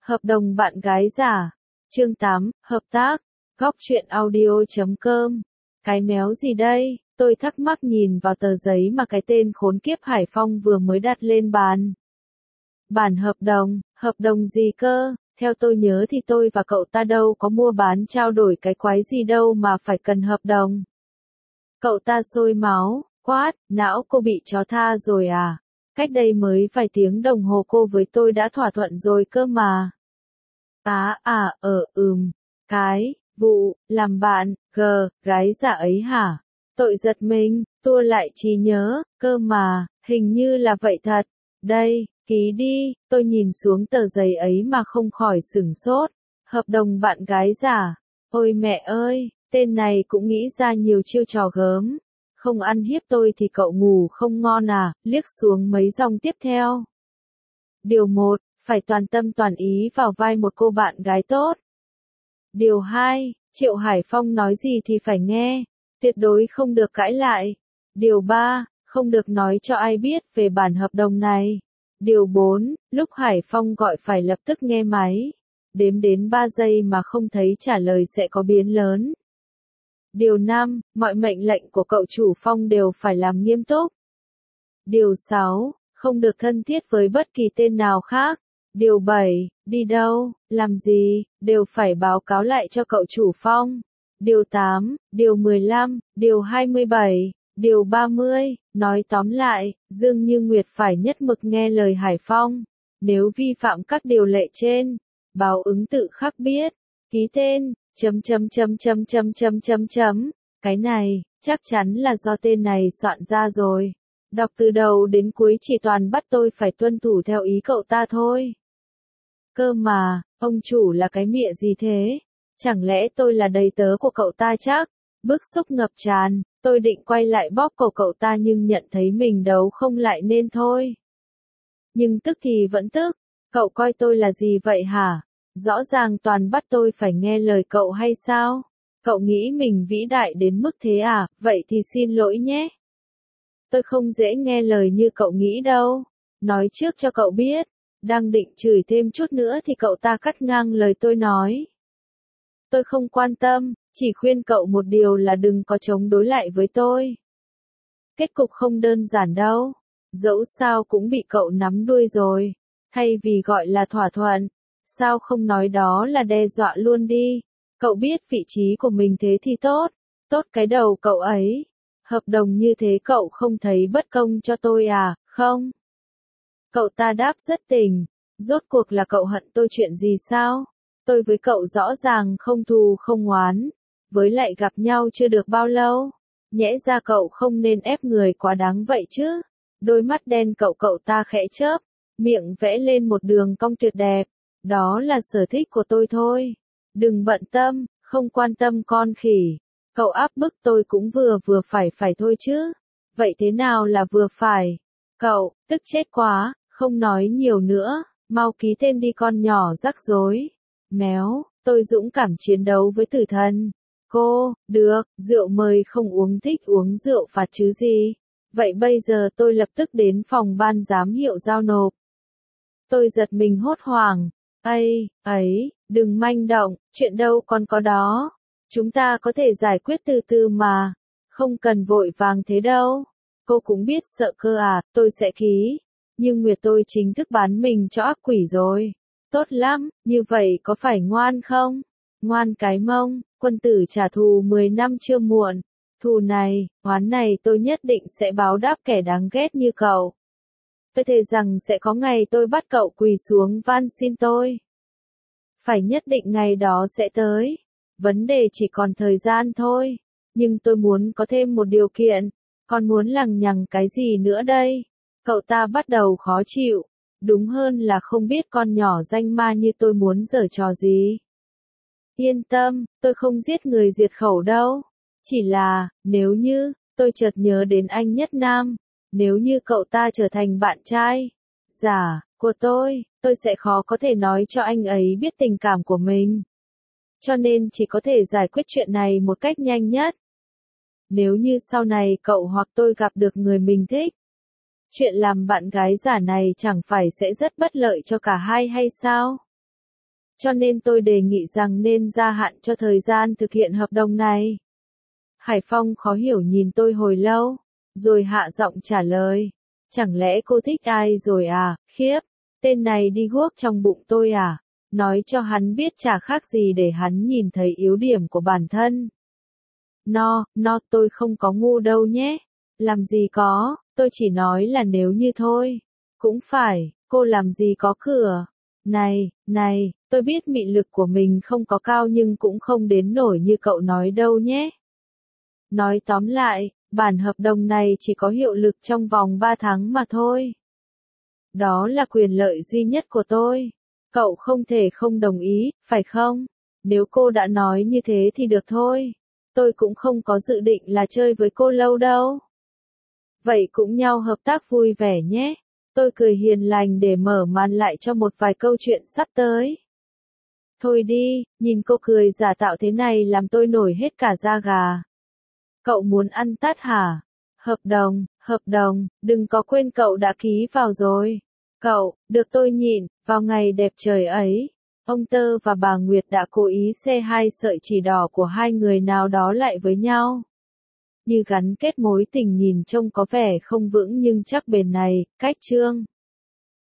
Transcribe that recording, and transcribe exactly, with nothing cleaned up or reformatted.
Hợp đồng bạn gái giả. Chương tám, hợp tác. Góc truyện audio chấm com. Cái méo gì đây? Tôi thắc mắc nhìn vào tờ giấy mà cái tên khốn kiếp Hải Phong vừa mới đặt lên bàn. Bản hợp đồng, hợp đồng gì cơ? Theo tôi nhớ thì tôi và cậu ta đâu có mua bán trao đổi cái quái gì đâu mà phải cần hợp đồng. Cậu ta sôi máu, quát, não cô bị chó tha rồi à? Cách đây mới vài tiếng đồng hồ cô với tôi đã thỏa thuận rồi cơ mà. Á à, ờ, ừm, cái, vụ, làm bạn, gờ, gái giả ấy hả? Tội giật mình, tua lại trí nhớ, cơ mà, hình như là vậy thật. Đây, ký đi, tôi nhìn xuống tờ giấy ấy mà không khỏi sửng sốt. Hợp đồng bạn gái giả. Ôi mẹ ơi, tên này cũng nghĩ ra nhiều chiêu trò gớm. Không ăn hiếp tôi thì cậu ngủ không ngon à, liếc xuống mấy dòng tiếp theo. Điều một, phải toàn tâm toàn ý vào vai một cô bạn gái tốt. Điều hai, Triệu Hải Phong nói gì thì phải nghe, tuyệt đối không được cãi lại. Điều ba, không được nói cho ai biết về bản hợp đồng này. Điều bốn, lúc Hải Phong gọi phải lập tức nghe máy. Đếm đến ba giây mà không thấy trả lời sẽ có biến lớn. Điều năm, mọi mệnh lệnh của cậu chủ Phong đều phải làm nghiêm túc. Điều sáu, không được thân thiết với bất kỳ tên nào khác. Điều bảy, đi đâu, làm gì, đều phải báo cáo lại cho cậu chủ Phong. Điều tám, điều mười lăm, điều hai mươi bảy, điều ba mươi, nói tóm lại, Dương Như Nguyệt phải nhất mực nghe lời Hải Phong. Nếu vi phạm các điều lệ trên, báo ứng tự khắc biết, ký tên, chấm chấm chấm chấm chấm chấm chấm chấm. Cái này, chắc chắn là do tên này soạn ra rồi. Đọc từ đầu đến cuối chỉ toàn bắt tôi phải tuân thủ theo ý cậu ta thôi. Cơ mà, ông chủ là cái mịa gì thế? Chẳng lẽ tôi là đầy tớ của cậu ta chắc? Bức xúc ngập tràn, tôi định quay lại bóp cổ cậu ta nhưng nhận thấy mình đấu không lại nên thôi. Nhưng tức thì vẫn tức, cậu coi tôi là gì vậy hả? Rõ ràng toàn bắt tôi phải nghe lời cậu hay sao? Cậu nghĩ mình vĩ đại đến mức thế à? Vậy thì xin lỗi nhé. Tôi không dễ nghe lời như cậu nghĩ đâu. Nói trước cho cậu biết. Đang định chửi thêm chút nữa thì cậu ta cắt ngang lời tôi nói. Tôi không quan tâm, chỉ khuyên cậu một điều là đừng có chống đối lại với tôi. Kết cục không đơn giản đâu. Dẫu sao cũng bị cậu nắm đuôi rồi. Thay vì gọi là thỏa thuận, sao không nói đó là đe dọa luôn đi. Cậu biết vị trí của mình thế thì tốt. Tốt cái đầu cậu ấy. Hợp đồng như thế cậu không thấy bất công cho tôi à, không? Cậu ta đáp rất tình. Rốt cuộc là cậu hận tôi chuyện gì sao? Tôi với cậu rõ ràng không thù không oán. Với lại gặp nhau chưa được bao lâu. Nhẽ ra cậu không nên ép người quá đáng vậy chứ. Đôi mắt đen cậu cậu ta khẽ chớp. Miệng vẽ lên một đường cong tuyệt đẹp. Đó là sở thích của tôi thôi. Đừng bận tâm, không quan tâm con khỉ. Cậu áp bức tôi cũng vừa vừa phải phải thôi chứ. Vậy thế nào là vừa phải? Cậu, tức chết quá, không nói nhiều nữa, mau ký tên đi con nhỏ rắc rối. Méo, tôi dũng cảm chiến đấu với tử thần. Cô, được, rượu mời không uống thích uống rượu phạt chứ gì. Vậy bây giờ tôi lập tức đến phòng ban giám hiệu giao nộp. Tôi giật mình hốt hoảng. Ây, ấy, đừng manh động, chuyện đâu còn có đó. Chúng ta có thể giải quyết từ từ mà. Không cần vội vàng thế đâu. Cô cũng biết sợ cơ à, tôi sẽ ký. Nhưng Nguyệt tôi chính thức bán mình cho ác quỷ rồi. Tốt lắm, như vậy có phải ngoan không? Ngoan cái mông, quân tử trả thù mười năm chưa muộn. Thù này, oán này tôi nhất định sẽ báo đáp kẻ đáng ghét như cậu. Tôi thề rằng sẽ có ngày tôi bắt cậu quỳ xuống van xin tôi. Phải nhất định ngày đó sẽ tới. Vấn đề chỉ còn thời gian thôi. Nhưng tôi muốn có thêm một điều kiện. Còn muốn lằng nhằng cái gì nữa đây? Cậu ta bắt đầu khó chịu. Đúng hơn là không biết con nhỏ danh ma như tôi muốn giở trò gì. Yên tâm, tôi không giết người diệt khẩu đâu. Chỉ là, nếu như, tôi chợt nhớ đến anh Nhất Nam. Nếu như cậu ta trở thành bạn trai giả của tôi, tôi sẽ khó có thể nói cho anh ấy biết tình cảm của mình. Cho nên chỉ có thể giải quyết chuyện này một cách nhanh nhất. Nếu như sau này cậu hoặc tôi gặp được người mình thích, chuyện làm bạn gái giả này chẳng phải sẽ rất bất lợi cho cả hai hay sao? cho nên tôi đề nghị rằng nên gia hạn cho thời gian thực hiện hợp đồng này. Hải Phong khó hiểu nhìn tôi hồi lâu, rồi hạ giọng trả lời. Chẳng lẽ cô thích ai rồi à, khiếp, tên này đi guốc trong bụng tôi à, nói cho hắn biết chả khác gì để hắn nhìn thấy yếu điểm của bản thân. No, no, tôi không có ngu đâu nhé, làm gì có, tôi chỉ nói là nếu như thôi. Cũng phải, cô làm gì có cửa. Này, này, tôi biết mị lực của mình không có cao nhưng cũng không đến nổi như cậu nói đâu nhé. Nói tóm lại, bản hợp đồng này chỉ có hiệu lực trong vòng ba tháng mà thôi. Đó là quyền lợi duy nhất của tôi. Cậu không thể không đồng ý, phải không? Nếu cô đã nói như thế thì được thôi. Tôi cũng không có dự định là chơi với cô lâu đâu. Vậy cũng nhau hợp tác vui vẻ nhé. Tôi cười hiền lành để mở màn lại cho một vài câu chuyện sắp tới. Thôi đi, nhìn cô cười giả tạo thế này làm tôi nổi hết cả da gà. Cậu muốn ăn tát hả? Hợp đồng, hợp đồng, đừng có quên cậu đã ký vào rồi. Cậu, được tôi nhịn, vào ngày đẹp trời ấy, ông Tơ và bà Nguyệt đã cố ý xe hai sợi chỉ đỏ của hai người nào đó lại với nhau. Như gắn kết mối tình nhìn trông có vẻ không vững nhưng chắc bền này, cách chương.